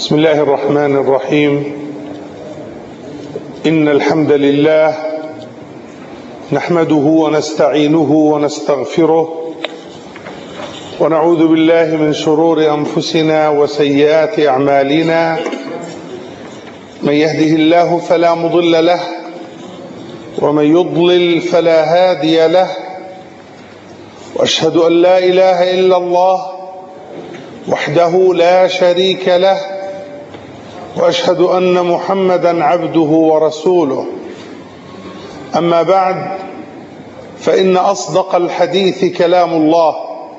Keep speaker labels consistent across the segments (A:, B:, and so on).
A: بسم الله الرحمن الرحيم. إن الحمد لله نحمده ونستعينه ونستغفره ونعوذ بالله من شرور أنفسنا وسيئات أعمالنا. من يهده الله فلا مضل له ومن يضلل فلا هادي له، وأشهد أن لا إله إلا الله وحده لا شريك له، وأشهد أن محمدا عبده ورسوله. أما بعد، فإن أصدق الحديث كلام الله،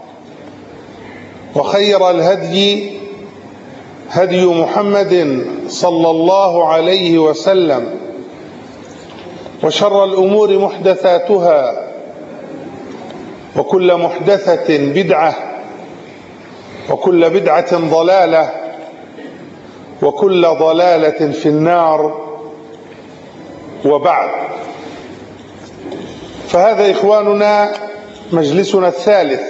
A: وخير الهدي هدي محمد صلى الله عليه وسلم، وشر الأمور محدثاتها، وكل محدثة بدعة، وكل بدعة ضلالة، وكل ضلالة في النار. وبعد، فهذا إخواننا مجلسنا الثالث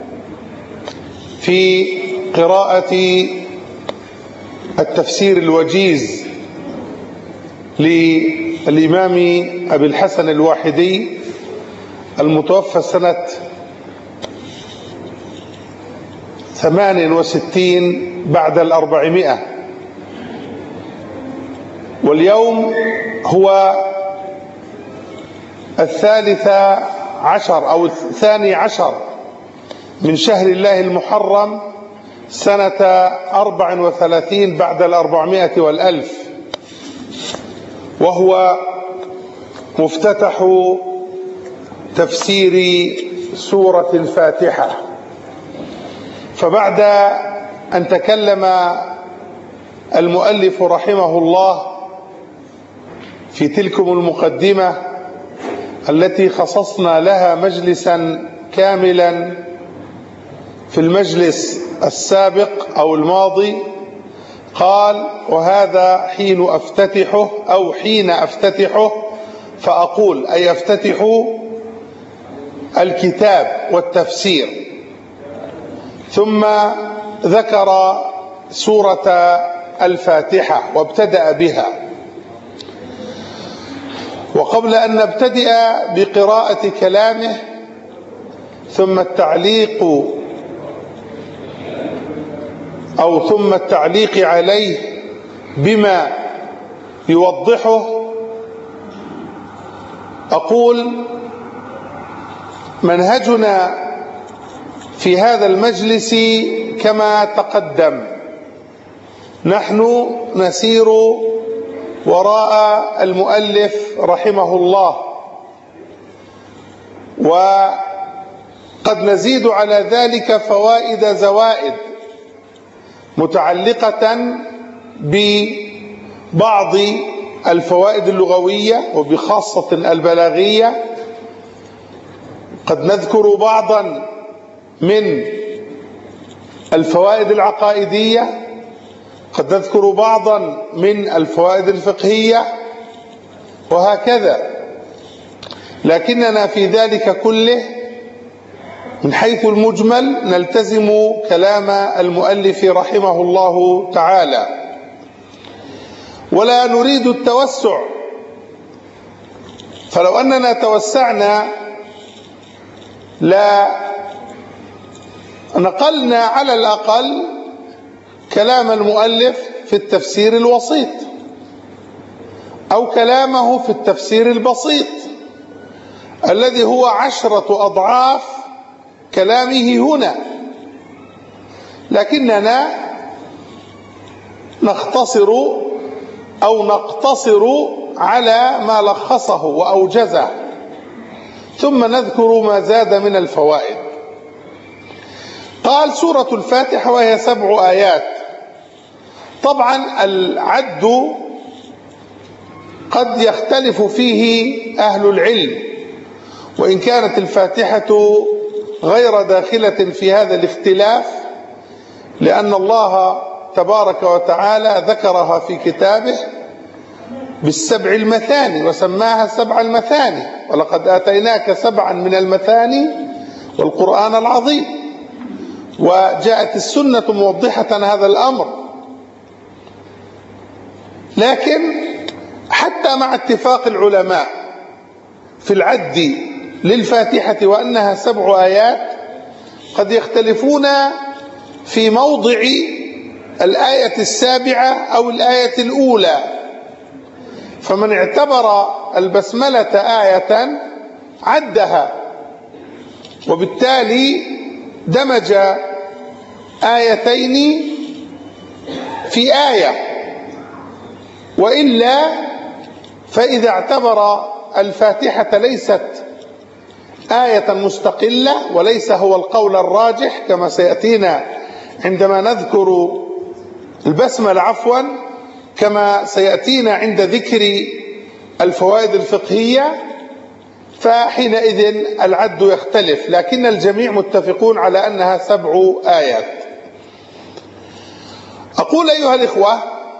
A: في قراءة التفسير الوجيز للإمام أبي الحسن الواحدي المتوفى سنة 68 بعد 400، واليوم هو 13 أو 12 من شهر الله المحرم سنة 34 بعد 400 والألف، وهو مفتتح تفسير سورة الفاتحة. فبعد أن تكلم المؤلف رحمه الله في تلكم المقدمة التي خصصنا لها مجلسا كاملا في المجلس السابق أو الماضي، قال: وهذا حين أفتتحه أو حين أفتتحه، فأقول أي أفتتح الكتاب والتفسير. ثم ذكر سورة الفاتحة وابتدأ بها. وقبل أن نبتدئ بقراءة كلامه ثم التعليق عليه بما يوضحه، أقول: منهجنا في هذا المجلس كما تقدم، نحن نسير وراء المؤلف رحمه الله، وقد نزيد على ذلك زوائد متعلقة ببعض الفوائد اللغوية وبخاصة البلاغية. قد نذكر بعضا من الفوائد العقائدية، قد نذكر بعضا من الفوائد الفقهية، وهكذا. لكننا في ذلك كله من حيث المجمل نلتزم كلام المؤلف رحمه الله تعالى، ولا نريد التوسع. فلو أننا توسعنا لا نقلنا على الأقل كلام المؤلف في التفسير الوسيط، أو كلامه في التفسير البسيط الذي هو 10 أضعاف كلامه هنا. لكننا نقتصر على ما لخصه وأوجزه، ثم نذكر ما زاد من الفوائد. قال: سورة الفاتحة وهي 7 آيات. طبعا العد قد يختلف فيه أهل العلم، وإن كانت الفاتحة غير داخلة في هذا الاختلاف، لأن الله تبارك وتعالى ذكرها في كتابه بالسبع المثاني وسماها 7 المثاني، ولقد آتيناك 7 من المثاني والقرآن العظيم. وجاءت السنة موضحة هذا الأمر، لكن حتى مع اتفاق العلماء في العد للفاتحة وأنها 7 آيات قد يختلفون في موضع الآية 7 أو الآية الأولى. فمن اعتبر البسملة آية عدها، وبالتالي دمج آيتين في آية، وإلا فإذا اعتبر الفاتحة ليست آية مستقلة، وليس هو القول الراجح كما سيأتينا عندما نذكر البسملة، كما سيأتينا عند ذكر الفوائد الفقهية، فحينئذ العد يختلف، لكن الجميع متفقون على أنها 7 آيات. أقول أيها الإخوة،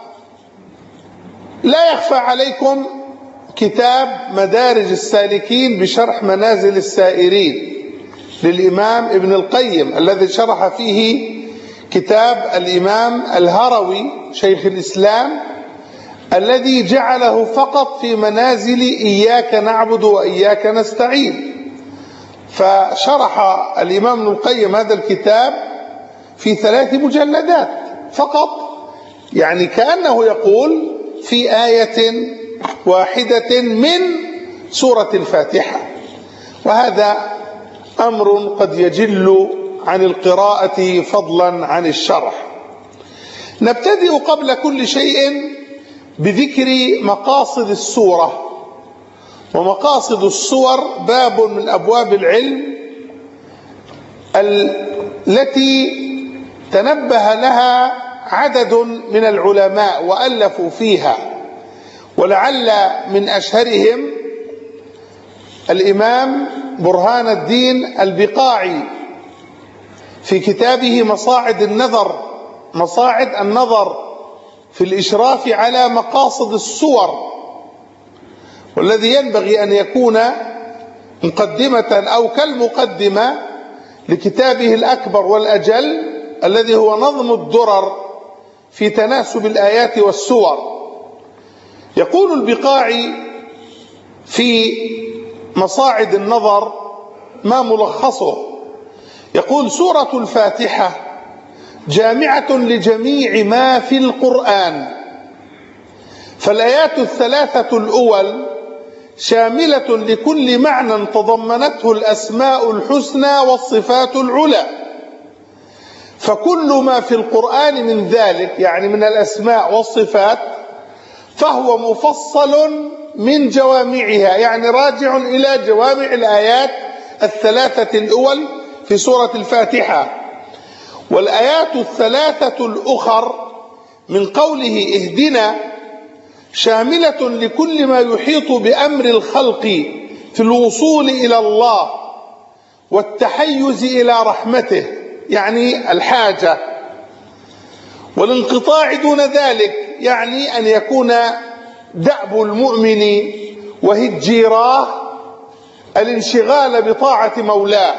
A: لا يخفى عليكم كتاب مدارج السالكين بشرح منازل السائرين للإمام ابن القيم، الذي شرح فيه كتاب الإمام الهروي شيخ الإسلام، الذي جعله فقط في منازل إياك نعبد وإياك نستعين. فشرح الإمام ابن القيم هذا الكتاب في 3 مجلدات فقط، يعني كأنه يقول في آية واحدة من سورة الفاتحة، وهذا أمر قد يجل عن القراءة فضلا عن الشرح. نبتدئ قبل كل شيء بذكر مقاصد السورة. ومقاصد السور باب من أبواب العلم التي تنبه لها عدد من العلماء وألفوا فيها، ولعل من أشهرهم الإمام برهان الدين البقاعي في كتابه مصاعد النظر في الإشراف على مقاصد السور، والذي ينبغي أن يكون مقدمة أو كالمقدمة لكتابه الأكبر والأجل الذي هو نظم الدرر في تناسب الآيات والسور. يقول البقاعي في مصاعد النظر ما ملخصه، يقول: سورة الفاتحة جامعة لجميع ما في القرآن، فالآيات 3 الأول شاملة لكل معنى تضمنته الأسماء الحسنى والصفات العلى، فكل ما في القرآن من ذلك، يعني من الأسماء والصفات، فهو مفصل من جوامعها، يعني راجع إلى جوامع الآيات 3 الأول في سورة الفاتحة. والآيات 3 الأخر من قوله اهدنا شاملة لكل ما يحيط بأمر الخلق في الوصول إلى الله والتحيز إلى رحمته، يعني الحاجة، والانقطاع دون ذلك، يعني أن يكون دأب المؤمن وهجيراه الانشغال بطاعة مولاه.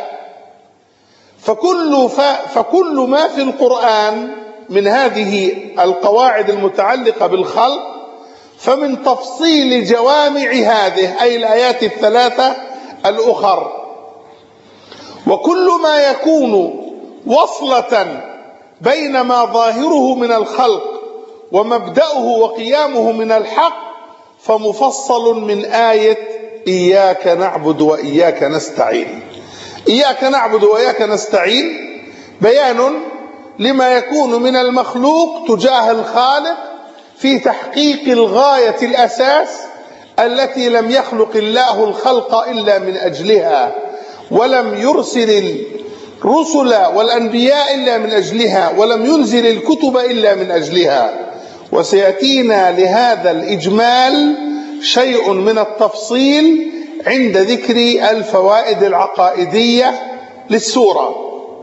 A: فكل ما في القرآن من هذه القواعد المتعلقة بالخلق فمن تفصيل جوامع هذه، أي الآيات 3 الأخر. وكل ما يكون وصلة بين ما ظاهره من الخلق ومبدأه وقيامه من الحق فمفصل من آية إياك نعبد وإياك نستعين. إياك نعبد وإياك نستعين بيان لما يكون من المخلوق تجاه الخالق في تحقيق الغاية الأساس التي لم يخلق الله الخلق إلا من أجلها، ولم يرسل الرسل والأنبياء إلا من أجلها، ولم ينزل الكتب إلا من أجلها. وسيأتينا لهذا الإجمال شيء من التفصيل عند ذكر الفوائد العقائدية للسورة.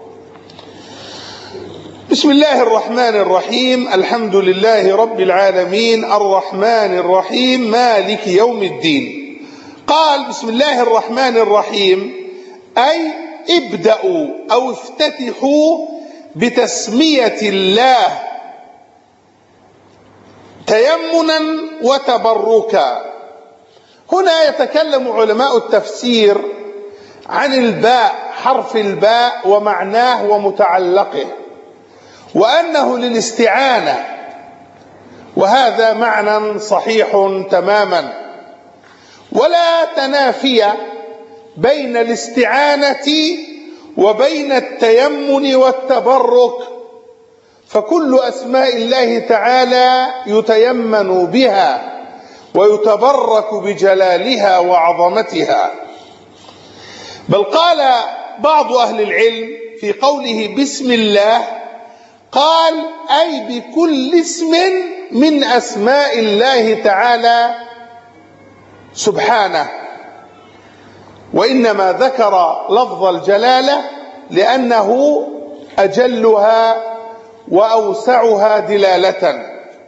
A: بسم الله الرحمن الرحيم، الحمد لله رب العالمين، الرحمن الرحيم، مالك يوم الدين. قال بسم الله الرحمن الرحيم، أي ابدأوا أو افتتحوا بتسمية الله تيمنا وتبركا. هنا يتكلم علماء التفسير عن الباء، حرف الباء ومعناه ومتعلقه، وأنه للاستعانة، وهذا معنى صحيح تماما، ولا تنافي بين الاستعانة وبين التيمن والتبرك، فكل أسماء الله تعالى يتيمن بها ويتبرك بجلالها وعظمتها. بل قال بعض أهل العلم في قوله بسم الله، قال أي بكل اسم من أسماء الله تعالى سبحانه، وإنما ذكر لفظ الجلالة لأنه أجلها وأوسعها دلالة.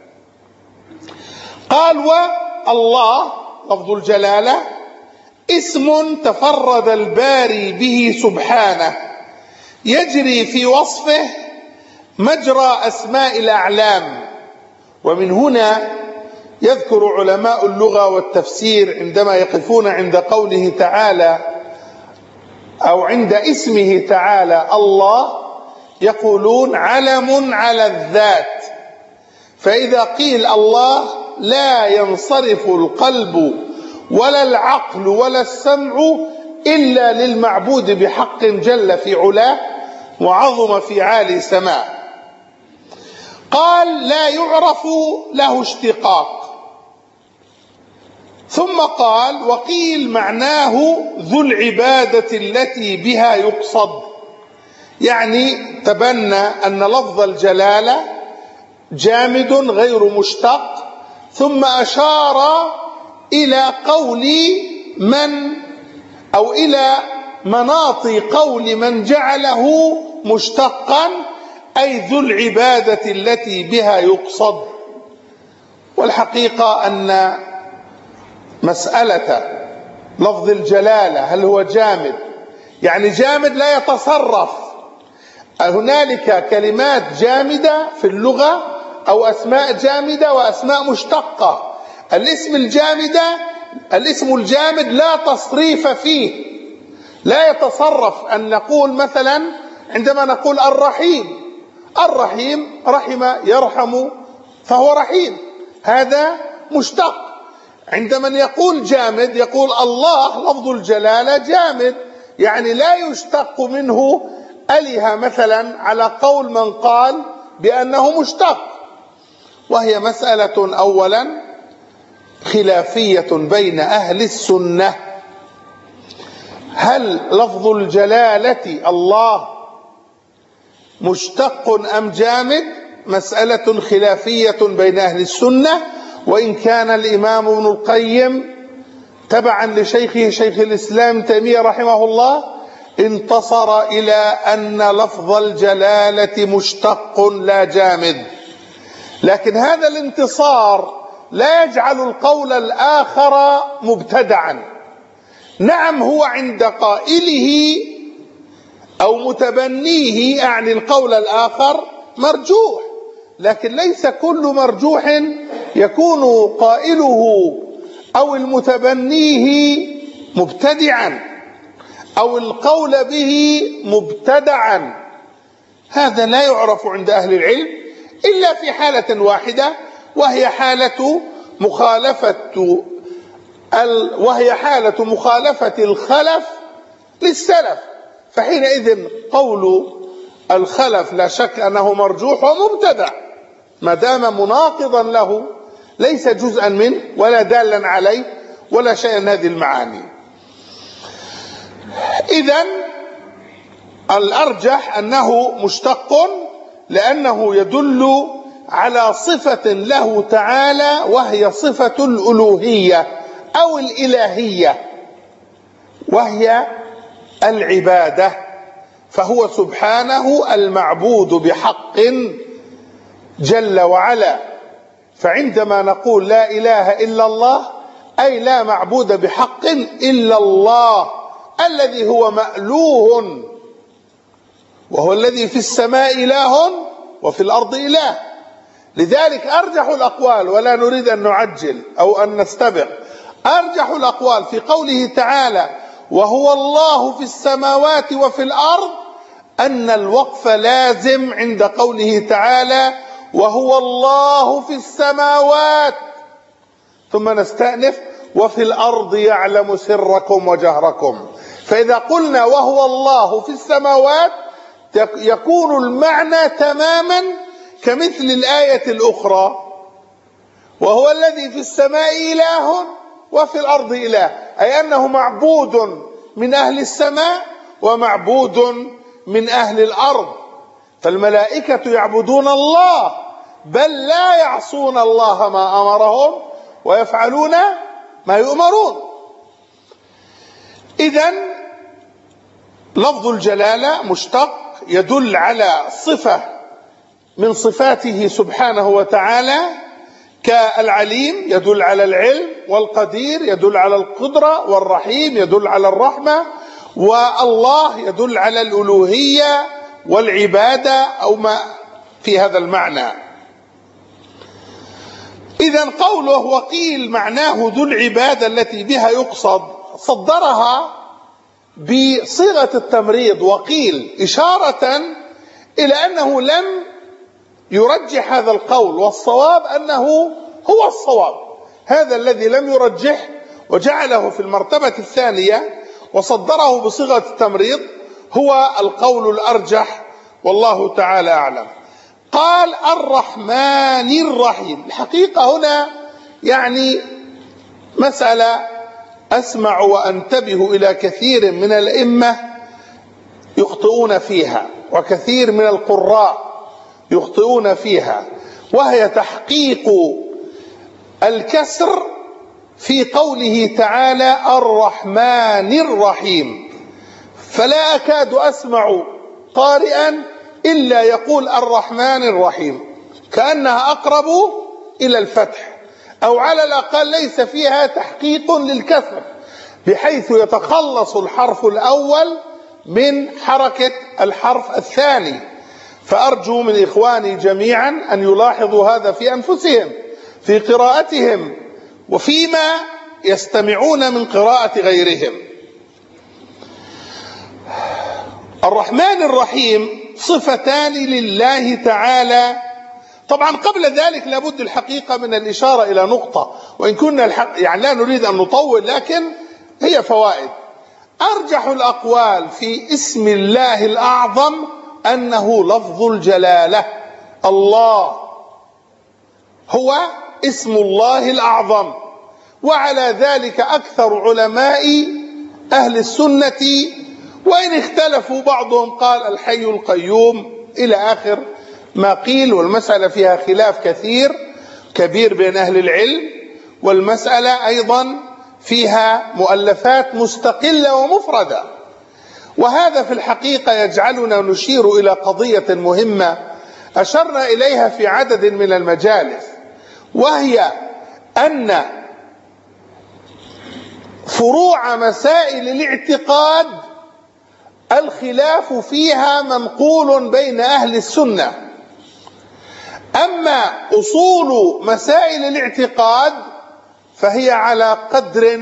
A: قال والله لفظ الجلالة اسم تفرد الباري به سبحانه، يجري في وصفه مجرى أسماء الأعلام. ومن هنا يذكر علماء اللغة والتفسير عندما يقفون عند قوله تعالى أو عند اسمه تعالى الله، يقولون علم على الذات، فإذا قيل الله لا ينصرف القلب ولا العقل ولا السمع إلا للمعبود بحق جل في علاه وعظم في عالي سماه. قال لا يعرف له اشتقاق، ثم قال وقيل معناه ذو العبادة التي بها يقصد، يعني تبنى أن لفظ الجلالة جامد غير مشتق، ثم أشار إلى قول من أو إلى مناط قول من جعله مشتقا، أي ذو العبادة التي بها يقصد. والحقيقة أن مسألة لفظ الجلالة هل هو جامد، يعني جامد لا يتصرف، هنالك كلمات جامدة في اللغة أو أسماء جامدة وأسماء مشتقة. الاسم الجامد لا تصريف فيه، لا يتصرف. أن نقول مثلا عندما نقول الرحيم، الرحيم رحم يرحم فهو رحيم، هذا مشتق. عندما يقول جامد يقول الله لفظ الجلالة جامد، يعني لا يشتق منه أله مثلا، على قول من قال بأنه مشتق. وهي مسألة أولا خلافية بين أهل السنة، هل لفظ الجلالة الله مشتق أم جامد؟ مسألة خلافية بين أهل السنة، وإن كان الإمام ابن القيم تبعا لشيخه شيخ الإسلام تيمية رحمه الله انتصر إلى أن لفظ الجلالة مشتق لا جامد. لكن هذا الانتصار لا يجعل القول الآخر مبتدعا. نعم هو عند قائله أو متبنيه أعني القول الآخر مرجوح، لكن ليس كل مرجوح يكون قائله أو المتبنيه مبتدعا أو القول به مبتدعا. هذا لا يعرف عند أهل العلم إلا في حالة واحدة، وهي حالة مخالفة الخلف للسلف، فحينئذ قول الخلف لا شك أنه مرجوح ومبتدع ما دام مناقضا له، ليس جزءا منه ولا دالا عليه ولا شيئا من هذه المعاني. إذن الأرجح أنه مشتق، لأنه يدل على صفة له تعالى وهي صفة الألوهية أو الإلهية، وهي العبادة، فهو سبحانه المعبود بحق جل وعلا. فعندما نقول لا إله إلا الله أي لا معبود بحق إلا الله الذي هو مألوه، وهو الذي في السماء إله وفي الأرض إله. لذلك أرجح الأقوال، ولا نريد أن نعجل أو أن نستبق، أرجح الأقوال في قوله تعالى وهو الله في السماوات وفي الأرض أن الوقف لازم عند قوله تعالى وهو الله في السماوات، ثم نستأنف وفي الأرض يعلم سركم وجهركم. فإذا قلنا وهو الله في السماوات يكون المعنى تماما كمثل الآية الأخرى وهو الذي في السماء إله وفي الأرض إله، أي أنه معبود من أهل السماء ومعبود من أهل الأرض. فالملائكة يعبدون الله بل لا يعصون الله ما أمرهم ويفعلون ما يؤمرون. إذن لفظ الجلالة مشتق يدل على صفة من صفاته سبحانه وتعالى، كالعليم يدل على العلم، والقدير يدل على القدرة، والرحيم يدل على الرحمة، والله يدل على الألوهية والعبادة أو ما في هذا المعنى. إذن قوله وقيل معناه ذو العبادة التي بها يقصد صدرها بصيغة التمريض وقيل إشارة إلى أنه لم يرجح هذا القول، والصواب أنه هو الصواب، هذا الذي لم يرجح وجعله في المرتبة الثانية وصدره بصيغة التمريض هو القول الأرجح، والله تعالى أعلم. قال الرحمن الرحيم. الحقيقة هنا يعني مسألة أسمع وأنتبه إلى كثير من الأئمة يخطئون فيها، وكثير من القراء يخطئون فيها، وهي تحقيق الكسر في قوله تعالى الرحمن الرحيم. فلا أكاد أسمع قارئا إلا يقول الرحمن الرحيم، كأنها أقرب إلى الفتح، أو على الأقل ليس فيها تحقيق للكسر بحيث يتخلص الحرف الأول من حركة الحرف الثاني. فأرجو من إخواني جميعا أن يلاحظوا هذا في أنفسهم في قراءتهم وفيما يستمعون من قراءة غيرهم. الرحمن الرحيم صفتان لله تعالى. طبعا قبل ذلك لابد الحقيقة من الإشارة إلى نقطة، وإن كنا يعني لا نريد أن نطول لكن هي فوائد. أرجح الأقوال في اسم الله الأعظم أنه لفظ الجلالة، الله هو اسم الله الأعظم، وعلى ذلك أكثر علماء أهل السنة، وإن اختلفوا بعضهم قال الحي القيوم إلى آخر ما قيل، والمسألة فيها خلاف كبير بين أهل العلم، والمسألة أيضا فيها مؤلفات مستقلة ومفردة. وهذا في الحقيقة يجعلنا نشير إلى قضية مهمة أشرنا إليها في عدد من المجالس، وهي أن فروع مسائل الاعتقاد الخلاف فيها منقول بين أهل السنة، أما أصول مسائل الاعتقاد فهي على قدر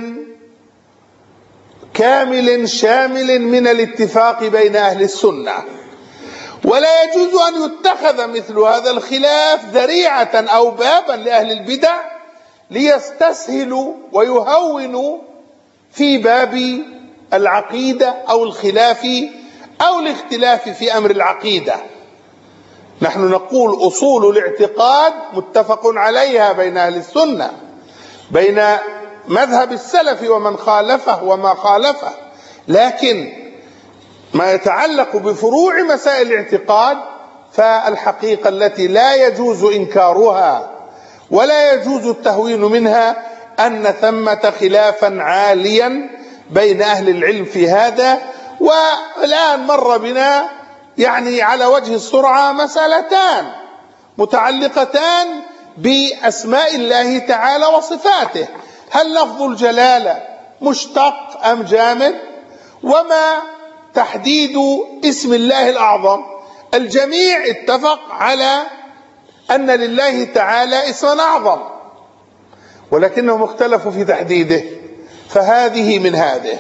A: كامل شامل من الاتفاق بين أهل السنة، ولا يجوز أن يتخذ مثل هذا الخلاف ذريعة أو بابا لأهل البدع ليستسهلوا ويهونوا في باب العقيدة أو الخلاف أو الاختلاف في أمر العقيدة. نحن نقول أصول الاعتقاد متفق عليها بين أهل السنة، بين مذهب السلف ومن خالفه وما خالفه، لكن ما يتعلق بفروع مسائل الاعتقاد فالحقيقة التي لا يجوز إنكارها ولا يجوز التهوين منها أن ثمة خلافا عاليا بين أهل العلم في هذا. والآن مر بنا يعني على وجه السرعة مسألتان متعلقتان بأسماء الله تعالى وصفاته، هل لفظ الجلالة مشتق أم جامد؟ وما تحديد اسم الله الأعظم؟ الجميع اتفق على أن لله تعالى اسما أعظم، ولكنهم اختلفوا في تحديده، فهذه من هذه.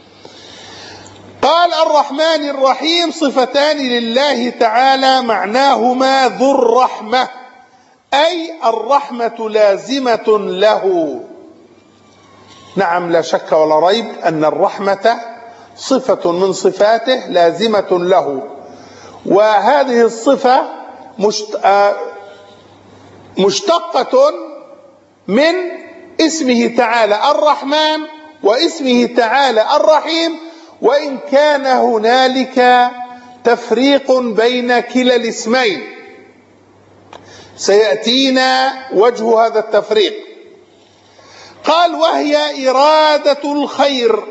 A: قال الرحمن الرحيم صفتان لله تعالى معناهما ذو الرحمة، أي الرحمة لازمة له. نعم، لا شك ولا ريب أن الرحمة صفة من صفاته لازمة له، وهذه الصفة مشتقة من اسمه تعالى الرحمن واسمه تعالى الرحيم، وإن كان هنالك تفريق بين كلا الاسمين سيأتينا وجه هذا التفريق. قال وهي إرادة الخير.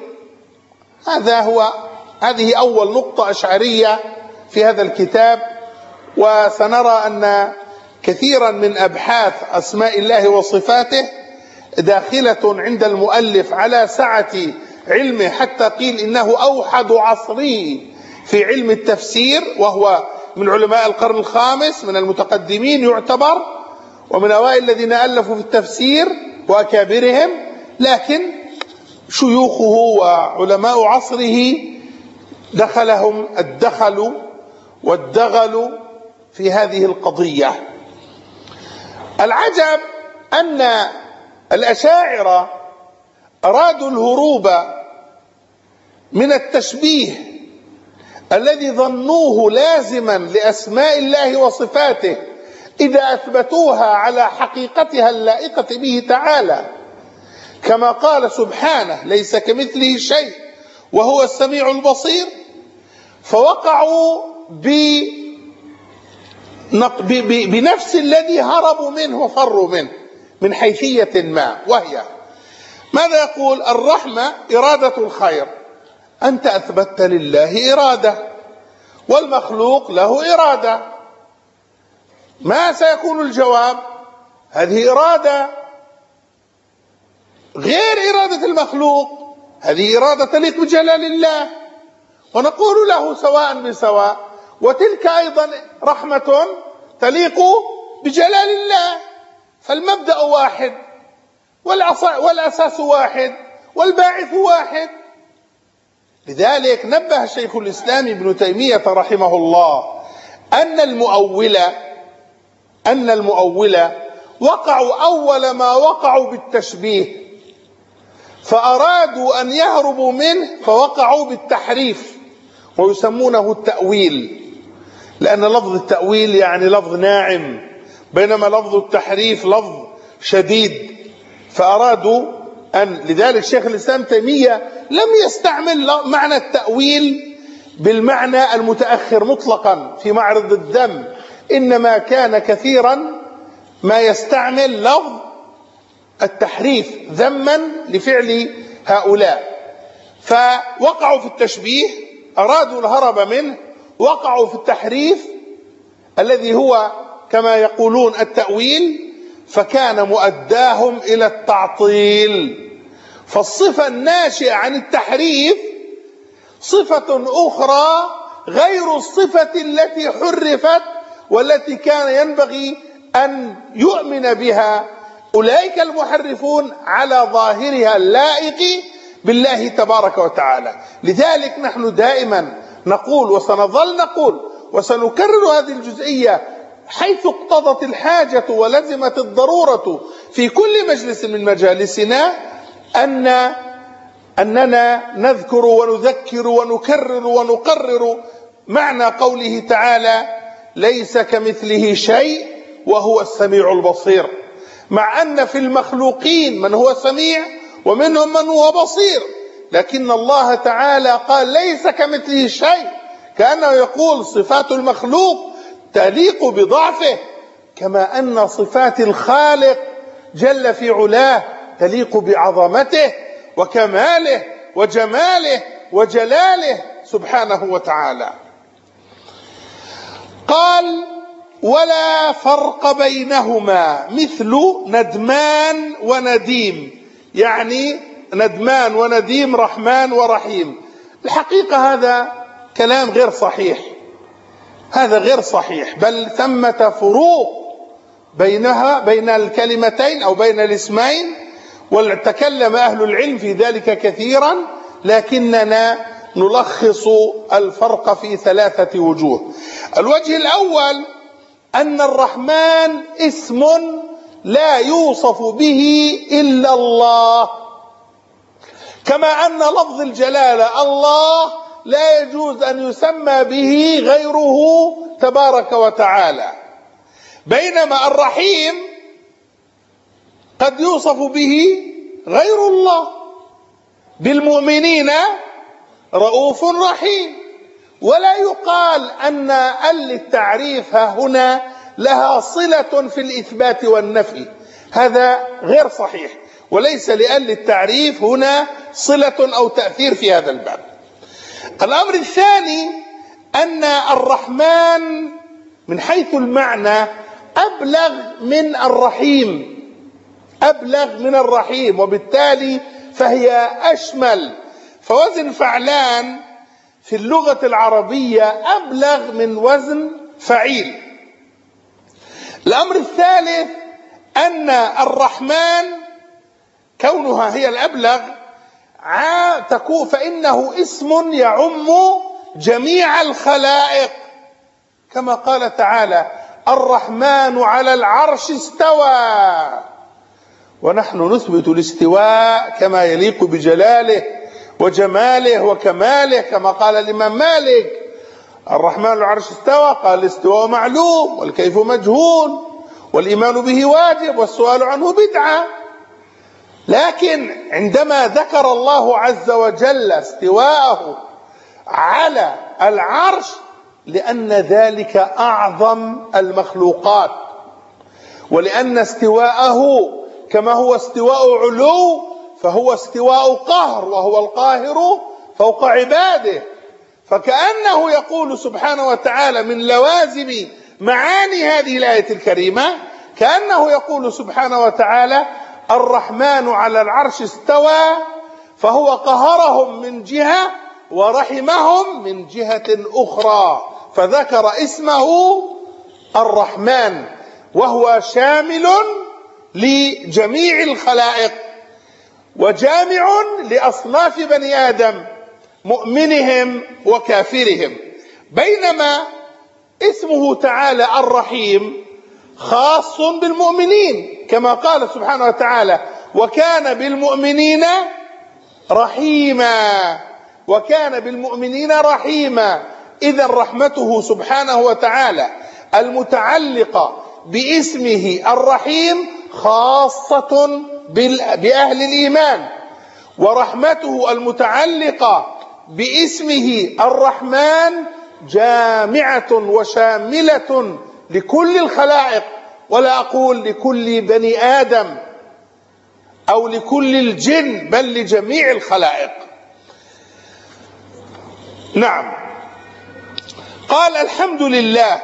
A: هذه أول نقطة أشعرية في هذا الكتاب، وسنرى أن كثيرا من أبحاث أسماء الله وصفاته داخلة عند المؤلف على سعة علمه، حتى قيل إنه أوحد عصره في علم التفسير، وهو من علماء القرن الخامس من المتقدمين يعتبر، ومن أوائل الذين ألفوا في التفسير وأكابرهم، لكن شيوخه وعلماء عصره دخلهم الدخل والدغل في هذه القضية. العجب أن الأشاعرة أرادوا الهروب من التشبيه الذي ظنوه لازما لأسماء الله وصفاته إذا أثبتوها على حقيقتها اللائقة به تعالى، كما قال سبحانه ليس كمثله شيء وهو السميع البصير، فوقعوا بنفس الذي هربوا منه وفروا منه من حيثية ما، وهي ماذا يقول؟ الرحمة إرادة الخير، أنت أثبتت لله إرادة والمخلوق له إرادة، ما سيكون الجواب؟ هذه إرادة غير إرادة المخلوق، هذه إرادة تليق بجلال الله، ونقول له سواء بسواء، وتلك أيضا رحمة تليق بجلال الله، فالمبدأ واحد والأساس واحد والباعث واحد. لذلك نبه شيخ الإسلام ابن تيمية رحمه الله أن المؤولة وقعوا أول ما وقعوا بالتشبيه، فأرادوا أن يهربوا منه فوقعوا بالتحريف، ويسمونه التأويل، لأن لفظ التأويل يعني لفظ ناعم، بينما لفظ التحريف لفظ شديد، فأرادوا لذلك شيخ الإسلام تيمية لم يستعمل معنى التأويل بالمعنى المتأخر مطلقا في معرض الذم، إنما كان كثيرا ما يستعمل لفظ التحريف ذما لفعل هؤلاء، فوقعوا في التشبيه، أرادوا الهرب منه، وقعوا في التحريف الذي هو كما يقولون التأويل، فكان مؤداهم إلى التعطيل. فالصفة الناشئة عن التحريف صفة أخرى غير الصفة التي حرفت والتي كان ينبغي أن يؤمن بها أولئك المحرفون على ظاهرها اللائق بالله تبارك وتعالى. لذلك نحن دائما نقول وسنظل نقول وسنكرر هذه الجزئية حيث اقتضت الحاجة ولزمت الضرورة في كل مجلس من مجالسنا، أننا نذكر ونذكر ونكرر ونقرر معنى قوله تعالى ليس كمثله شيء وهو السميع البصير، مع أن في المخلوقين من هو سميع ومنهم من هو بصير، لكن الله تعالى قال ليس كمثله شيء، كأنه يقول صفات المخلوق تليق بضعفه، كما أن صفات الخالق جل في علاه تليق بعظمته وكماله وجماله وجلاله سبحانه وتعالى. قال ولا فرق بينهما مثل ندمان ونديم، يعني ندمان ونديم رحمن ورحيم. الحقيقة هذا كلام غير صحيح، هذا غير صحيح، بل ثمة فروق بين الكلمتين أو بين الاسمين، وتكلم أهل العلم في ذلك كثيرا، لكننا نلخص الفرق في 3 وجوه. الوجه الأول أن الرحمن اسم لا يوصف به إلا الله، كما أن لفظ الجلالة الله لا يجوز أن يسمى به غيره تبارك وتعالى، بينما الرحيم قد يوصف به غير الله. بالمؤمنين رؤوف رحيم، ولا يقال أن التعريف هنا لها صلة في الإثبات والنفي، هذا غير صحيح، وليس التعريف هنا صلة أو تأثير في هذا الباب. الأمر الثاني أن الرحمن من حيث المعنى أبلغ من الرحيم، وبالتالي فهي أشمل، فوزن فعلان في اللغة العربية أبلغ من وزن فعيل. الأمر الثالث أن الرحمن كونها هي الأبلغ فإنه اسم يعم جميع الخلائق، كما قال تعالى: الرحمن على العرش استوى، ونحن نثبت الاستواء كما يليق بجلاله وجماله وكماله، كما قال الإمام مالك: الرحمن على العرش استوى، قال الاستواء معلوم والكيف مجهول والإيمان به واجب والسؤال عنه بدعة. لكن عندما ذكر الله عز وجل استواءه على العرش، لأن ذلك أعظم المخلوقات، ولأن استواءه كما هو استواء علو فهو استواء قهر، وهو القاهر فوق عباده. فكأنه يقول سبحانه وتعالى من لوازم معاني هذه الآية الكريمة، كأنه يقول سبحانه وتعالى: الرحمن على العرش استوى، فهو قهرهم من جهة ورحمهم من جهة أخرى، فذكر اسمه الرحمن، وهو شامل لجميع الخلائق وجامع لأصناف بني آدم مؤمنهم وكافرهم، بينما اسمه تعالى الرحيم خاص بالمؤمنين، كما قال سبحانه وتعالى: وكان بالمؤمنين رحيما، وكان بالمؤمنين رحيما. إذا رحمته سبحانه وتعالى المتعلقة باسمه الرحيم خاصة بأهل الإيمان، ورحمته المتعلقة باسمه الرحمن جامعة وشاملة لكل الخلائق، ولا أقول لكل بني آدم أو لكل الجن، بل لجميع الخلائق. نعم. قال: الحمد لله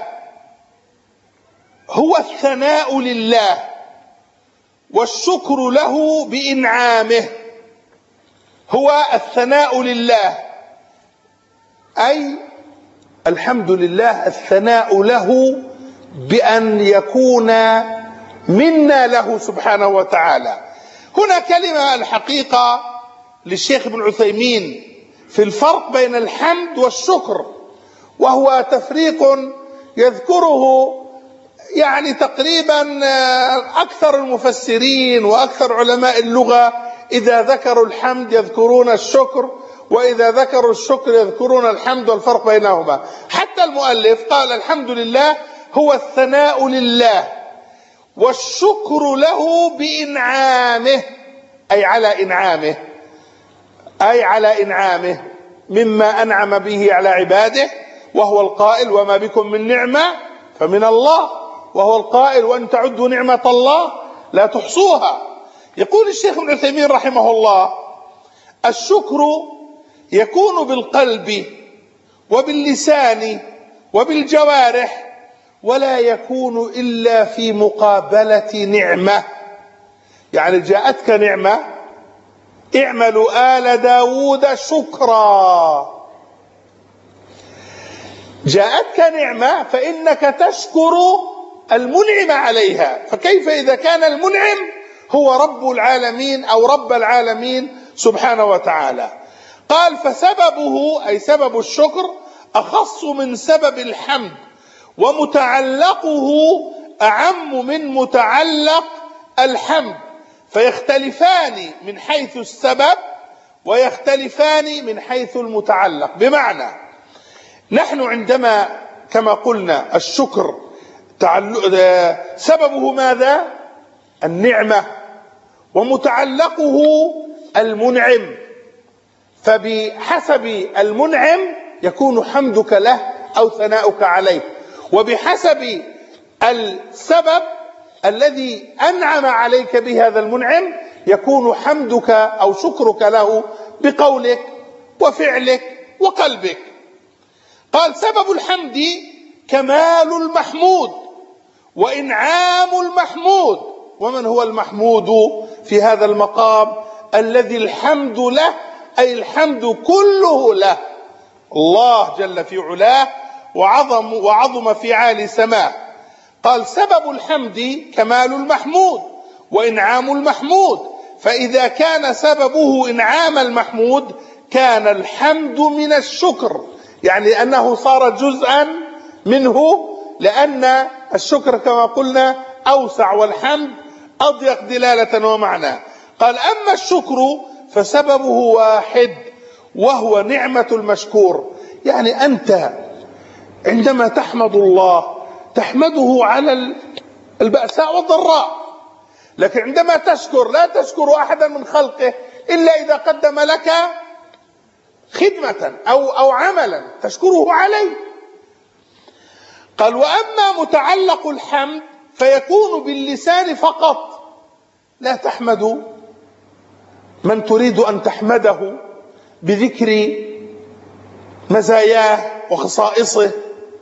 A: هو الثناء لله والشكر له بإنعامه. هو الثناء لله، أي الحمد لله الثناء له بأن يكون منا له سبحانه وتعالى. هنا كلمة الحقيقة للشيخ ابن عثيمين في الفرق بين الحمد والشكر، وهو تفريق يذكره يعني تقريبا أكثر المفسرين وأكثر علماء اللغة، إذا ذكروا الحمد يذكرون الشكر، وإذا ذكروا الشكر يذكرون الحمد، والفرق بينهما. حتى المؤلف قال: الحمد لله هو الثناء لله والشكر له بإنعامه، أي على إنعامه مما أنعم به على عباده، وهو القائل: وما بكم من نعمة فمن الله، وهو القائل: وأن تعدوا نعمة الله لا تحصوها. يقول الشيخ ابن عثيمين رحمه الله: الشكر يكون بالقلب وباللسان وبالجوارح، ولا يكون إلا في مقابلة نعمة. يعني جاءتك نعمة، اعملوا آل داود شكرا. جاءتك نعمة فإنك تشكر المنعم عليها، فكيف إذا كان المنعم هو رب العالمين أو رب العالمين سبحانه وتعالى؟ قال فسببه أي سبب الشكر أخص من سبب الحمد، ومتعلقه أعم من متعلق الحمد، فيختلفان من حيث السبب ويختلفان من حيث المتعلق. بمعنى نحن عندما كما قلنا الشكر سببه ماذا؟ النعمة، ومتعلقه المنعم، فبحسب المنعم يكون حمدك له أو ثناؤك عليه، وبحسب السبب الذي أنعم عليك بهذا المنعم يكون حمدك أو شكرك له بقولك وفعلك وقلبك. قال سبب الحمد كمال المحمود وإنعام المحمود. ومن هو المحمود في هذا المقام؟ الذي الحمد له أي الحمد كله له، الله جل في علاه وعظم في عالي سماه. قال سبب الحمد كمال المحمود وإنعام المحمود، فإذا كان سببه إنعام المحمود كان الحمد من الشكر، يعني أنه صار جزءا منه، لأن الشكر كما قلنا أوسع والحمد أضيق دلالة ومعنى. قال أما الشكر فسببه واحد وهو نعمة المشكور، يعني أنت عندما تحمد الله تحمده على البأساء والضراء، لكن عندما تشكر لا تشكر أحدا من خلقه إلا إذا قدم لك خدمة أو عملا تشكره عليه. قال وأما متعلق الحمد فيكون باللسان فقط، لا تحمد من تريد أن تحمده بذكر مزاياه وخصائصه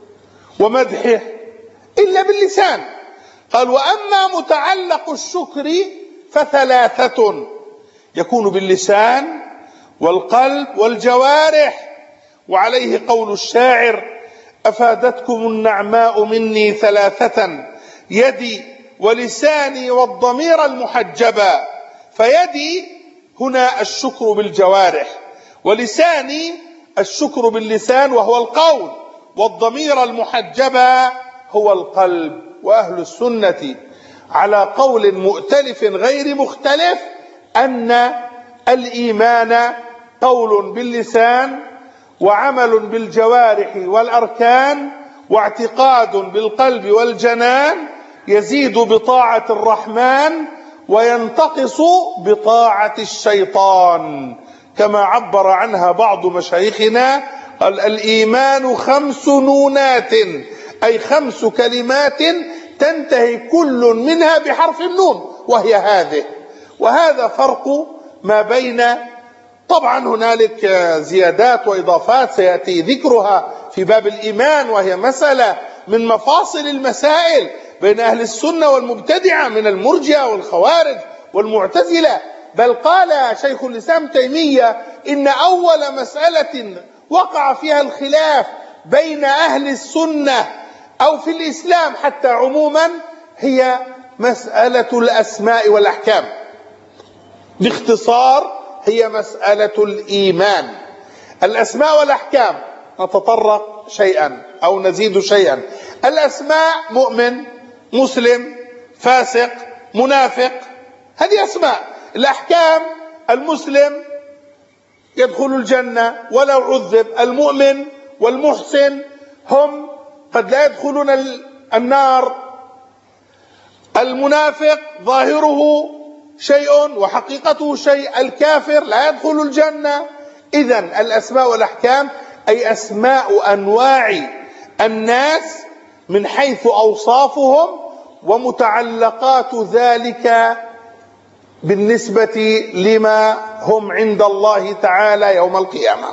A: ومدحه إلا باللسان. قال وأما متعلق الشكر فثلاثة، يكون باللسان والقلب والجوارح. وعليه قول الشاعر أفادتكم النعماء مني ثلاثة، يدي ولساني والضمير المحجبا. فيدي هنا الشكر بالجوارح، ولساني الشكر باللسان وهو القول، والضمير المحجبا هو القلب. وأهل السنة على قول مؤتلف غير مختلف أن الإيمان قول باللسان وعمل بالجوارح والأركان واعتقاد بالقلب والجنان، يزيد بطاعة الرحمن وينتقص بطاعة الشيطان، كما عبر عنها بعض مشايخنا قال الإيمان 5 نونات، أي 5 كلمات تنتهي كل منها بحرف النون وهي هذه. وهذا فرق ما بين، طبعا هنالك زيادات وإضافات سيأتي ذكرها في باب الإيمان، وهي مسألة من مفاصل المسائل بين أهل السنة والمبتدعة من المرجئة والخوارج والمعتزلة. بل قال شيخ الإسلام تيمية إن أول مسألة وقع فيها الخلاف بين أهل السنة أو في الإسلام حتى عموما هي مسألة الأسماء والأحكام. باختصار هي مسألة الإيمان. الأسماء والأحكام نتطرق شيئا أو نزيد شيئا. الأسماء مؤمن، مسلم، فاسق، منافق، هذه أسماء. الأحكام المسلم يدخل الجنة ولو عذب، المؤمن والمحسن هم قد لا يدخلون النار، المنافق ظاهره شيء وحقيقته شيء، الكافر لا يدخل الجنة. إذن الأسماء والأحكام أي أسماء أنواع الناس من حيث أوصافهم ومتعلقات ذلك بالنسبة لما هم عند الله تعالى يوم القيامة.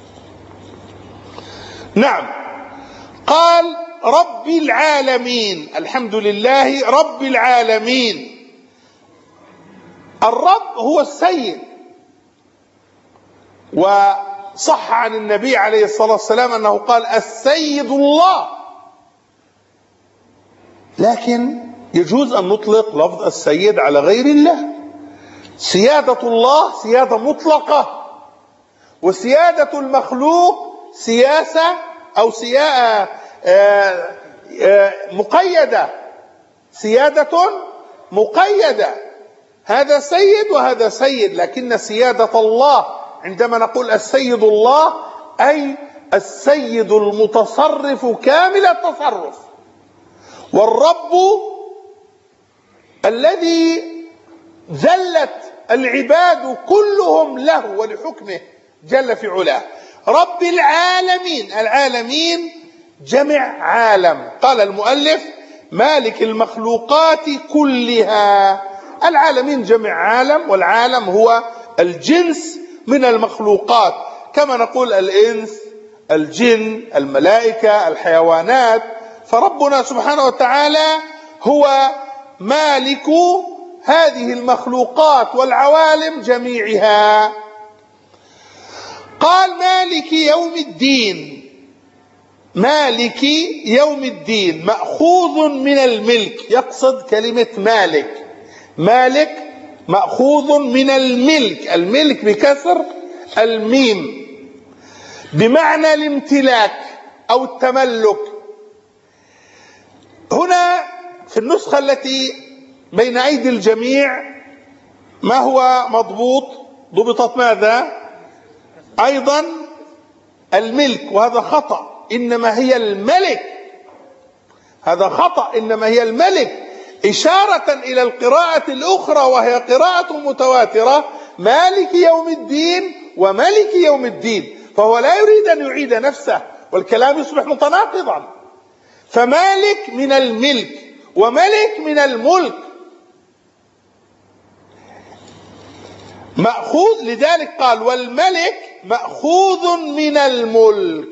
A: نعم. قال رب العالمين، الحمد لله رب العالمين. الرب هو السيد، وصح عن النبي عليه الصلاة والسلام أنه قال السيد الله. لكن يجوز أن نطلق لفظ السيد على غير الله. سيادة الله سيادة مطلقة، وسيادة المخلوق سياسة أو سيادة مقيدة، سيادة مقيدة، هذا سيد وهذا سيد. لكن سيادة الله عندما نقول السيد الله أي السيد المتصرف كامل التصرف، والرب الذي ذلت العباد كلهم له ولحكمه جل في علاه. رب العالمين، العالمين جمع عالم. قال المؤلف مالك المخلوقات كلها. العالمين جمع عالم، والعالم هو الجنس من المخلوقات، كما نقول الإنس، الجن، الملائكة، الحيوانات. فربنا سبحانه وتعالى هو مالك هذه المخلوقات والعوالم جميعها. قال مالك يوم الدين. مالك يوم الدين مأخوذ من الملك، يقصد كلمة مالك. مالك مأخوذ من الملك، الملك بكسر الميم، بمعنى الامتلاك أو التملك. هنا في النسخة التي بين أيدي الجميع ما هو مضبوط؟ ضبطت ماذا؟ أيضا الملك، وهذا خطأ، إنما هي الملك. هذا خطأ، إنما هي الملك، إشارة إلى القراءة الأخرى وهي قراءة متواترة: مالك يوم الدين وملك يوم الدين. فهو لا يريد أن يعيد نفسه والكلام يصبح متناقضا. فمالك من الملك وملك من الملك، مأخوذ. لذلك قال والملك مأخوذ من الملك،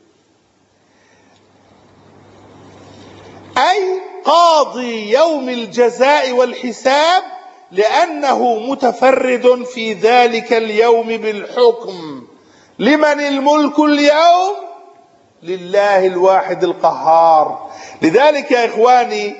A: أي قاضي يوم الجزاء والحساب، لأنه متفرد في ذلك اليوم بالحكم. لمن الملك اليوم؟ لله الواحد القهار. لذلك يا إخواني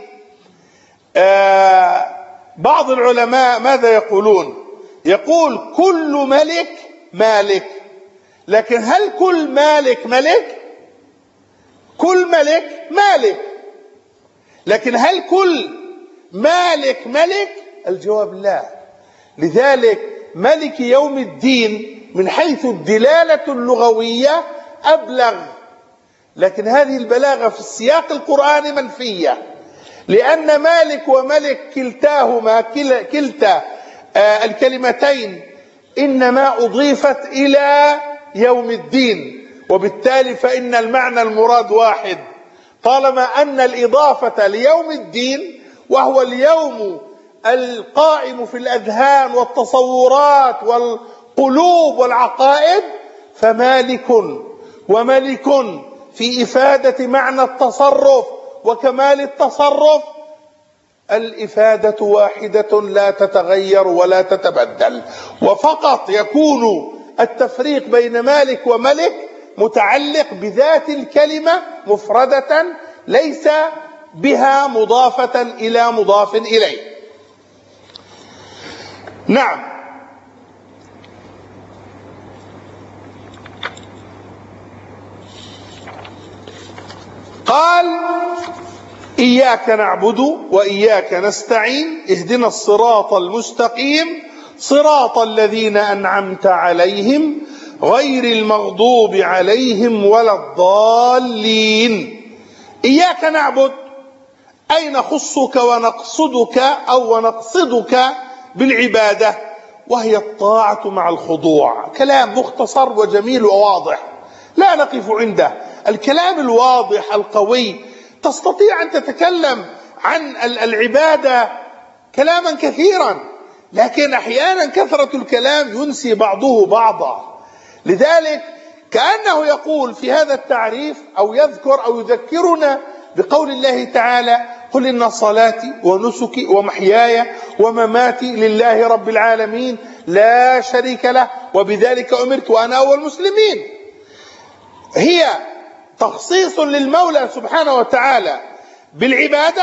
A: بعض العلماء ماذا يقولون؟ يقول كل ملك مالك، لكن هل كل مالك ملك؟ كل ملك مالك، لكن هل كل مالك ملك؟ الجواب لا. لذلك ملك يوم الدين من حيث الدلالة اللغوية أبلغ، لكن هذه البلاغة في السياق القرآني منفية، لأن مالك وملك كلتاهما كلتا الكلمتين إنما أضيفت إلى يوم الدين، وبالتالي فإن المعنى المراد واحد، طالما أن الإضافة ليوم الدين وهو اليوم القائم في الأذهان والتصورات والقلوب والعقائد، فمالك وملك في إفادة معنى التصرف وكمال التصرف، الإفادة واحدة لا تتغير ولا تتبدل، وفقط يكون التفريق بين مالك وملك متعلق بذات الكلمة مفردة، ليس بها مضافة إلى مضاف إليه. نعم. قال إياك نعبد وإياك نستعين اهدنا الصراط المستقيم صراط الذين أنعمت عليهم غير المغضوب عليهم ولا الضالين. إياك نعبد أي نخصك ونقصدك أو ونقصدك بالعبادة، وهي الطاعة مع الخضوع. كلام مختصر وجميل وواضح لا نقف عنده. الكلام الواضح القوي تستطيع أن تتكلم عن العبادة كلاما كثيرا، لكن أحيانا كثرة الكلام ينسي بعضه بعضا. لذلك كأنه يقول في هذا التعريف أو يذكر أو يذكرنا بقول الله تعالى: قل إن صلاتي ونسكي ومحياي ومماتي لله رب العالمين لا شريك له وبذلك أمرت وأنا أول المسلمين. هي تخصيص للمولى سبحانه وتعالى بالعبادة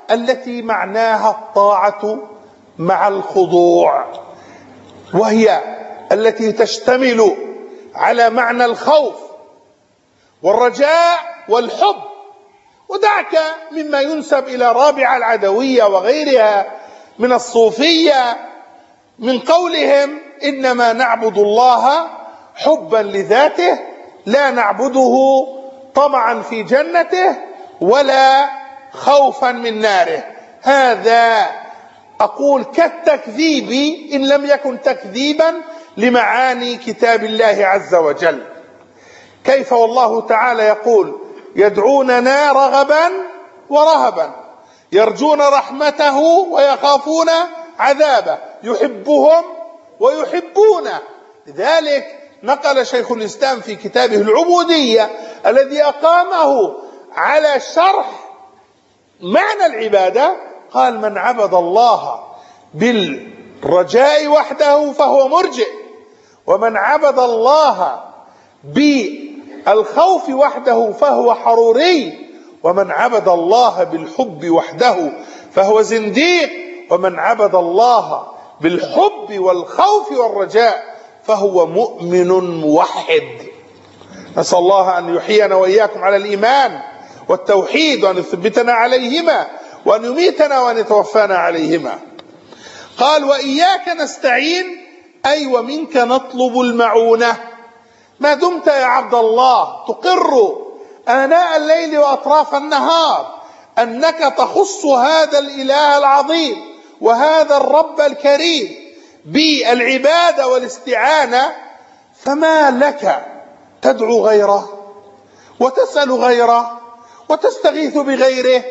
A: التي معناها الطاعة مع الخضوع، وهي التي تشتمل على معنى الخوف والرجاء والحب. ودعك مما ينسب إلى رابعة العدوية وغيرها من الصوفية من قولهم إنما نعبد الله حبا لذاته لا نعبده طمعا في جنته ولا خوفا من ناره. هذا أقول كالتكذيب إن لم يكن تكذيبا لمعاني كتاب الله عز وجل. كيف والله تعالى يقول يدعوننا رغبا ورهبا يرجون رحمته ويخافون عذابه يحبهم ويحبونه. لذلك نقل شيخ الإسلام في كتابه العبودية الذي أقامه على شرح معنى العبادة، قال من عبد الله بالرجاء وحده فهو مرجئ، ومن عبد الله بالخوف وحده فهو حروري، ومن عبد الله بالحب وحده فهو زنديق، ومن عبد الله بالحب والخوف والرجاء فهو مؤمن موحد. نسأل الله أن يحيينا وإياكم على الإيمان والتوحيد، وأن يثبتنا عليهما، وأن يميتنا وأن يتوفانا عليهما. قال وإياك نستعين أي ومنك نطلب المعونة. ما دمت يا عبد الله تقر آناء الليل وأطراف النهار أنك تخص هذا الإله العظيم وهذا الرب الكريم بالعبادة والاستعانة، فما لك تدعو غيره وتسأل غيره وتستغيث بغيره؟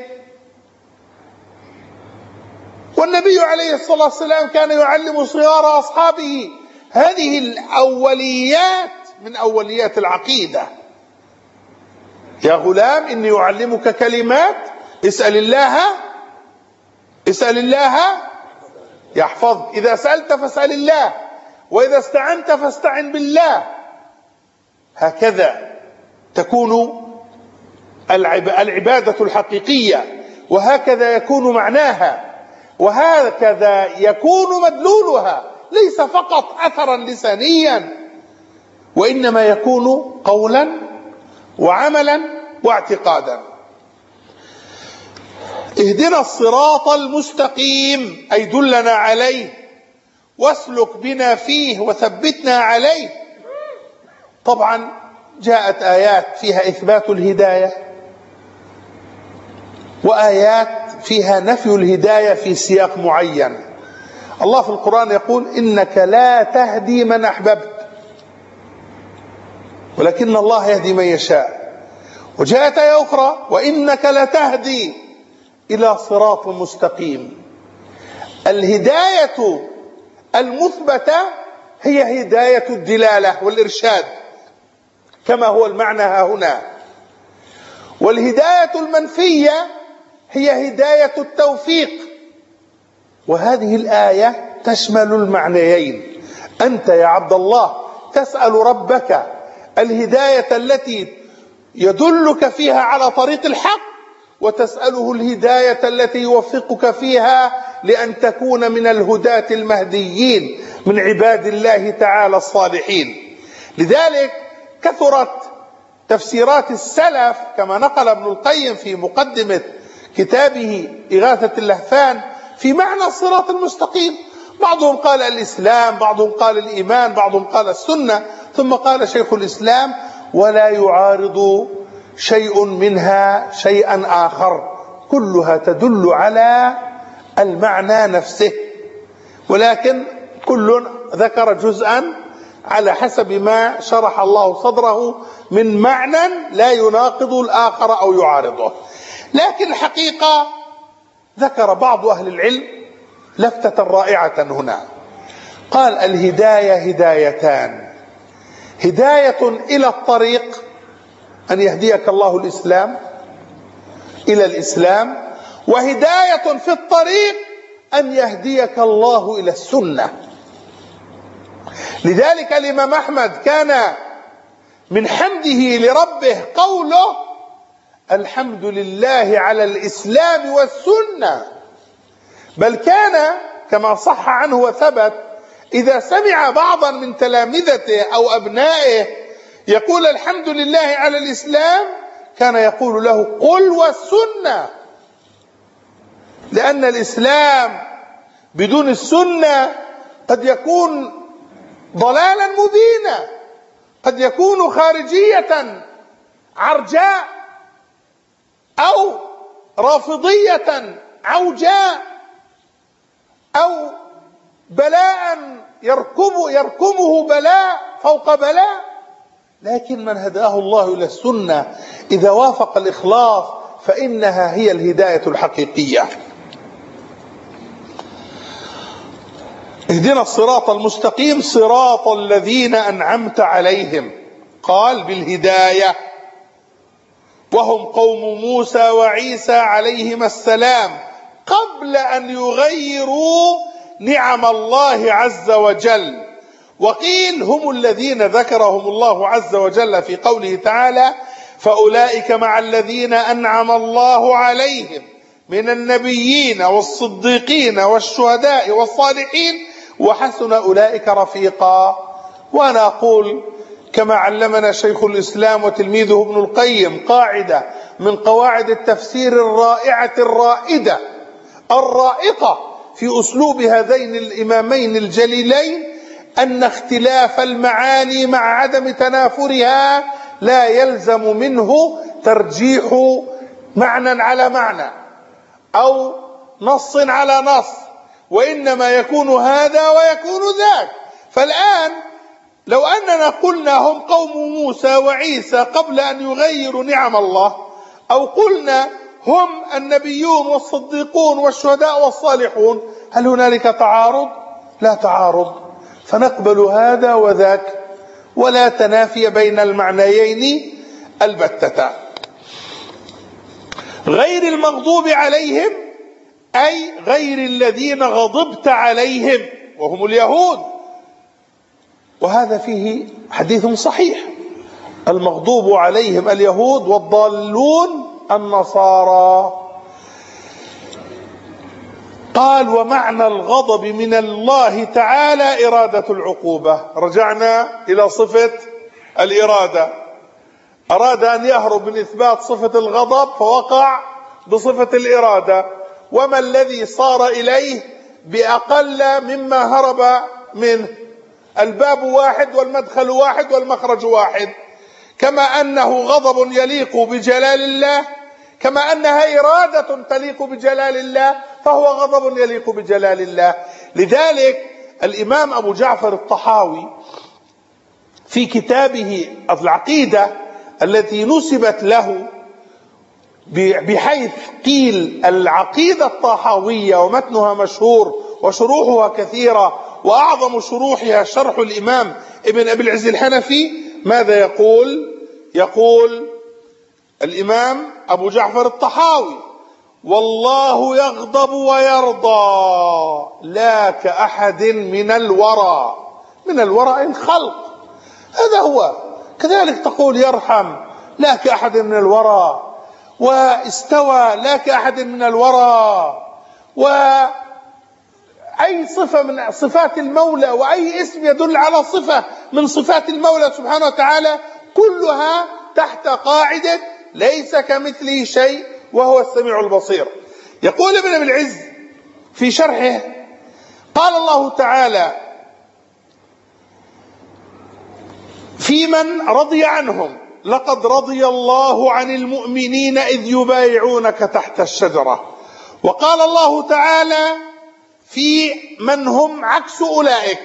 A: والنبي عليه الصلاة والسلام كان يعلم صغار أصحابه هذه الأوليات من أوليات العقيدة. يا غلام إني أعلمك كلمات اسأل الله يحفظك، إذا سألت فاسأل الله، وإذا استعنت فاستعن بالله. هكذا تكون العبادة الحقيقية، وهكذا يكون معناها، وهكذا يكون مدلولها، ليس فقط أثرا لسانيا، وإنما يكون قولا وعملا واعتقادا. اهدنا الصراط المستقيم أي دلنا عليه واسلك بنا فيه وثبتنا عليه. طبعا جاءت آيات فيها إثبات الهداية، وآيات فيها نفي الهداية في سياق معين. الله في القرآن يقول إنك لا تهدي من أحببت ولكن الله يهدي من يشاء. وجاءت آية أخرى وإنك لتهدي إلى صراط مستقيم. الهداية المثبتة هي هداية الدلالة والإرشاد كما هو المعنى ها هنا، والهداية المنفية هي هداية التوفيق. وهذه الآية تشمل المعنيين. أنت يا عبد الله تسأل ربك الهداية التي يدلك فيها على طريق الحق، وتسأله الهداية التي يوفقك فيها لأن تكون من الهداة المهديين من عباد الله تعالى الصالحين. لذلك كثرت تفسيرات السلف كما نقل ابن القيم في مقدمة كتابه إغاثة اللهفان في معنى الصراط المستقيم. بعضهم قال الإسلام، بعضهم قال الإيمان، بعضهم قال السنة، ثم قال شيخ الإسلام ولا يعارض شيء منها شيئا آخر، كلها تدل على المعنى نفسه، ولكن كل ذكر جزءا على حسب ما شرح الله صدره من معنى لا يناقض الآخر أو يعارضه. لكن الحقيقة ذكر بعض أهل العلم لفتة رائعة هنا، قال الهداية هدايتان: هداية إلى الطريق أن يهديك الله إلى الإسلام، وهداية في الطريق أن يهديك الله إلى السنة. لذلك الإمام أحمد كان من حمده لربه قوله الحمد لله على الإسلام والسنة، بل كان كما صح عنه وثبت إذا سمع بعضا من تلامذته أو أبنائه يقول الحمد لله على الإسلام كان يقول له قل والسنة، لأن الإسلام بدون السنة قد يكون ضلالا مبينا، قد يكون خارجية عرجاء أو رافضية عوجاء أو بلاء يركمه بلاء فوق بلاء. لكن من هداه الله إلى السنة إذا وافق الإخلاص فإنها هي الهداية الحقيقية. اهدنا الصراط المستقيم صراط الذين أنعمت عليهم، قال بالهداية، وهم قوم موسى وعيسى عليهما السلام قبل أن يغيروا نعم الله عز وجل. وقيل هم الذين ذكرهم الله عز وجل في قوله تعالى فأولئك مع الذين أنعم الله عليهم من النبيين والصديقين والشهداء والصالحين وحسن أولئك رفيقا. وأنا أقول كما علمنا شيخ الإسلام وتلميذه ابن القيم قاعدة من قواعد التفسير الرائعة الرائدة الرائقة في أسلوب هذين الإمامين الجليلين، أن اختلاف المعاني مع عدم تنافرها لا يلزم منه ترجيح معنى على معنى أو نص على نص، وإنما يكون هذا ويكون ذاك. فالآن لو أننا قلنا هم قوم موسى وعيسى قبل أن يغيروا نعم الله، أو قلنا هم النبيون والصديقون والشهداء والصالحون، هل هنالك تعارض؟ لا تعارض، فنقبل هذا وذاك ولا تنافي بين المعنيين البتة. غير المغضوب عليهم أي غير الذين غضبت عليهم وهم اليهود، وهذا فيه حديث صحيح، المغضوب عليهم اليهود والضالون النصارى. قال ومعنى الغضب من الله تعالى إرادة العقوبة. رجعنا إلى صفة الإرادة، أراد أن يهرب من إثبات صفة الغضب فوقع بصفة الإرادة، وما الذي صار إليه بأقل مما هرب منه؟ الباب واحد والمدخل واحد والمخرج واحد. كما أنه غضب يليق بجلال الله، كما أنها إرادة تليق بجلال الله، فهو غضب يليق بجلال الله. لذلك الإمام أبو جعفر الطحاوي في كتابه العقيدة التي نسبت له بحيث قيل العقيدة الطحاوية ومتنها مشهور وشروحها كثيرة، وأعظم شروحها شرح الإمام ابن أبي العز الحنفي، ماذا يقول؟ يقول الإمام أبو جعفر الطحاوي والله يغضب ويرضى لا كأحد من الورى. من الورى الخلق، هذا هو. كذلك تقول يرحم لا كأحد من الورى، واستوى لا كأحد من الورى، وأي صفة من صفات المولى وأي اسم يدل على صفة من صفات المولى سبحانه وتعالى كلها تحت قاعدة ليس كمثله شيء وهو السميع البصير. يقول ابن أبي العز في شرحه قال الله تعالى في من رضي عنهم لقد رضي الله عن المؤمنين إذ يبايعونك تحت الشجرة. وقال الله تعالى في من هم عكس أولئك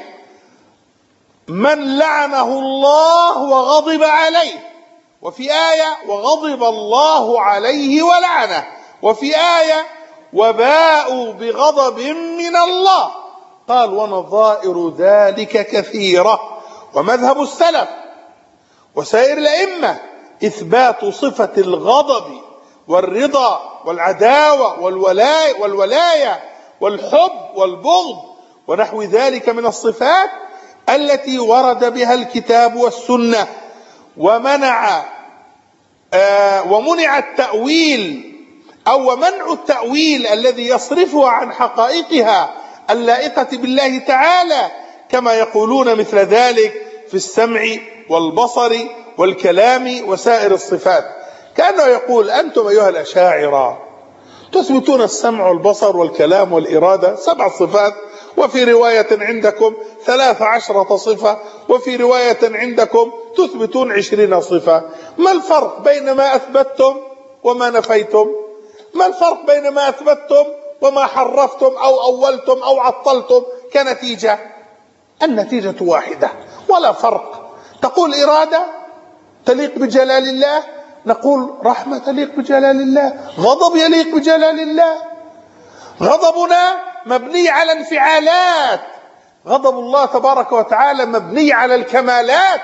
A: من لعنه الله وغضب عليه، وفي آية وغضب الله عليه ولعنه، وفي آية وباءوا بغضب من الله. قال ونظائر ذلك كثيرة. ومذهب السلف وسائر الأئمة إثبات صفة الغضب والرضا والعداوة والولاية والحب والبغض ونحو ذلك من الصفات التي ورد بها الكتاب والسنة، ومنع ومنع التأويل أو ومنع التأويل الذي يصرفها عن حقائقها اللائقة بالله تعالى، كما يقولون مثل ذلك في السمع والبصر والكلام وسائر الصفات. كأنه يقول: أنتم أيها الأشاعرة تثبتون السمع والبصر والكلام والإرادة 7 صفات، وفي رواية عندكم 13 صفة، وفي رواية عندكم تثبتون 20 صفة. ما الفرق بين ما أثبتتم وما نفيتم؟ ما الفرق بين ما أثبتتم وما حرفتم أو أولتم أو عطلتم كنتيجة؟ النتيجة واحدة ولا فرق. تقول إرادة تليق بجلال الله، نقول رحمة تليق بجلال الله، غضب يليق بجلال الله. غضبنا مبني على انفعالات، غضب الله تبارك وتعالى مبني على الكمالات.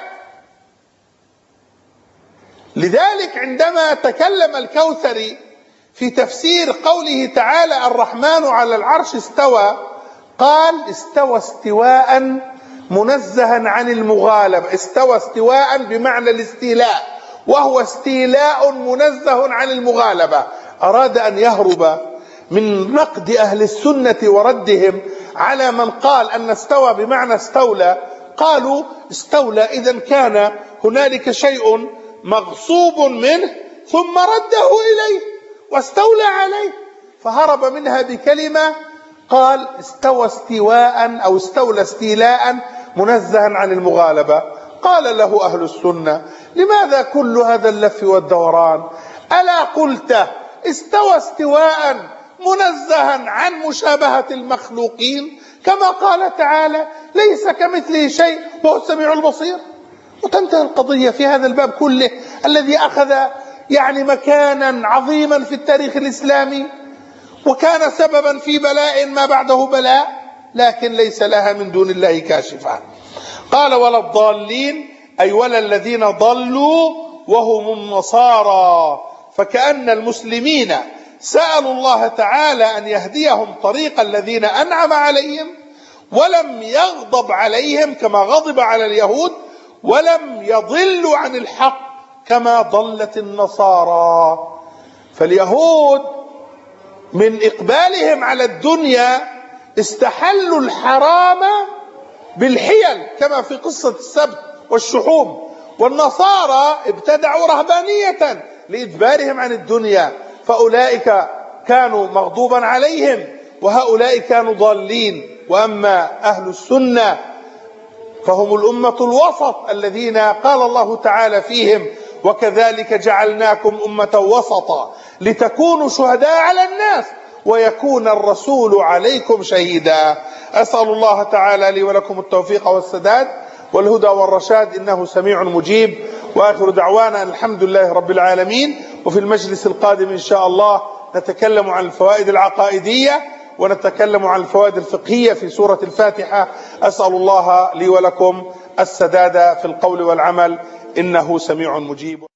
A: لذلك عندما تكلم الكوثري في تفسير قوله تعالى: الرحمن على العرش استوى، قال: استوى استواء منزها عن المغالبة. استوى استواء بمعنى الاستيلاء، وهو استيلاء منزه عن المغالبة. أراد أن يهرب من نقد أهل السنة وردهم على من قال أن استوى بمعنى استولى. قالوا: استولى إذن كان هنالك شيء مغصوب منه ثم رده إليه واستولى عليه، فهرب منها بكلمة قال: استوى استواء أو استولى استيلاء منزها عن المغالبة. قال له أهل السنة: لماذا كل هذا اللف والدوران؟ ألا قلت استوى استواء منزها عن مشابهة المخلوقين، كما قال تعالى: ليس كمثله شيء وهو السميع البصير. وتنتهي القضية في هذا الباب كله الذي أخذ مكانا عظيما في التاريخ الإسلامي، وكان سببا في بلاء ما بعده بلاء، لكن ليس لها من دون الله كاشفة. قال: ولا الضالين، أي ولا الذين ضلوا وهم النصارى. فكأن المسلمين سألوا الله تعالى أن يهديهم طريق الذين أنعم عليهم، ولم يغضب عليهم كما غضب على اليهود، ولم يضلوا عن الحق كما ضلت النصارى. فاليهود من إقبالهم على الدنيا استحلوا الحرام بالحيل كما في قصة السبت والشحوم، والنصارى ابتدعوا رهبانية لإجبارهم عن الدنيا، فأولئك كانوا مغضوبا عليهم وهؤلاء كانوا ضالين. وأما أهل السنة فهم الأمة الوسط الذين قال الله تعالى فيهم: وكذلك جعلناكم أمة وسطا لتكونوا شهداء على الناس ويكون الرسول عليكم شهيدا. أسأل الله تعالى لي ولكم التوفيق والسداد والهدى والرشاد، إنه سميع مجيب. وآخر دعوانا الحمد لله رب العالمين. وفي المجلس القادم إن شاء الله نتكلم عن الفوائد العقائدية ونتكلم عن الفوائد الفقهية في سورة الفاتحة. أسأل الله لي ولكم السداد في القول والعمل، إنه سميع مجيب.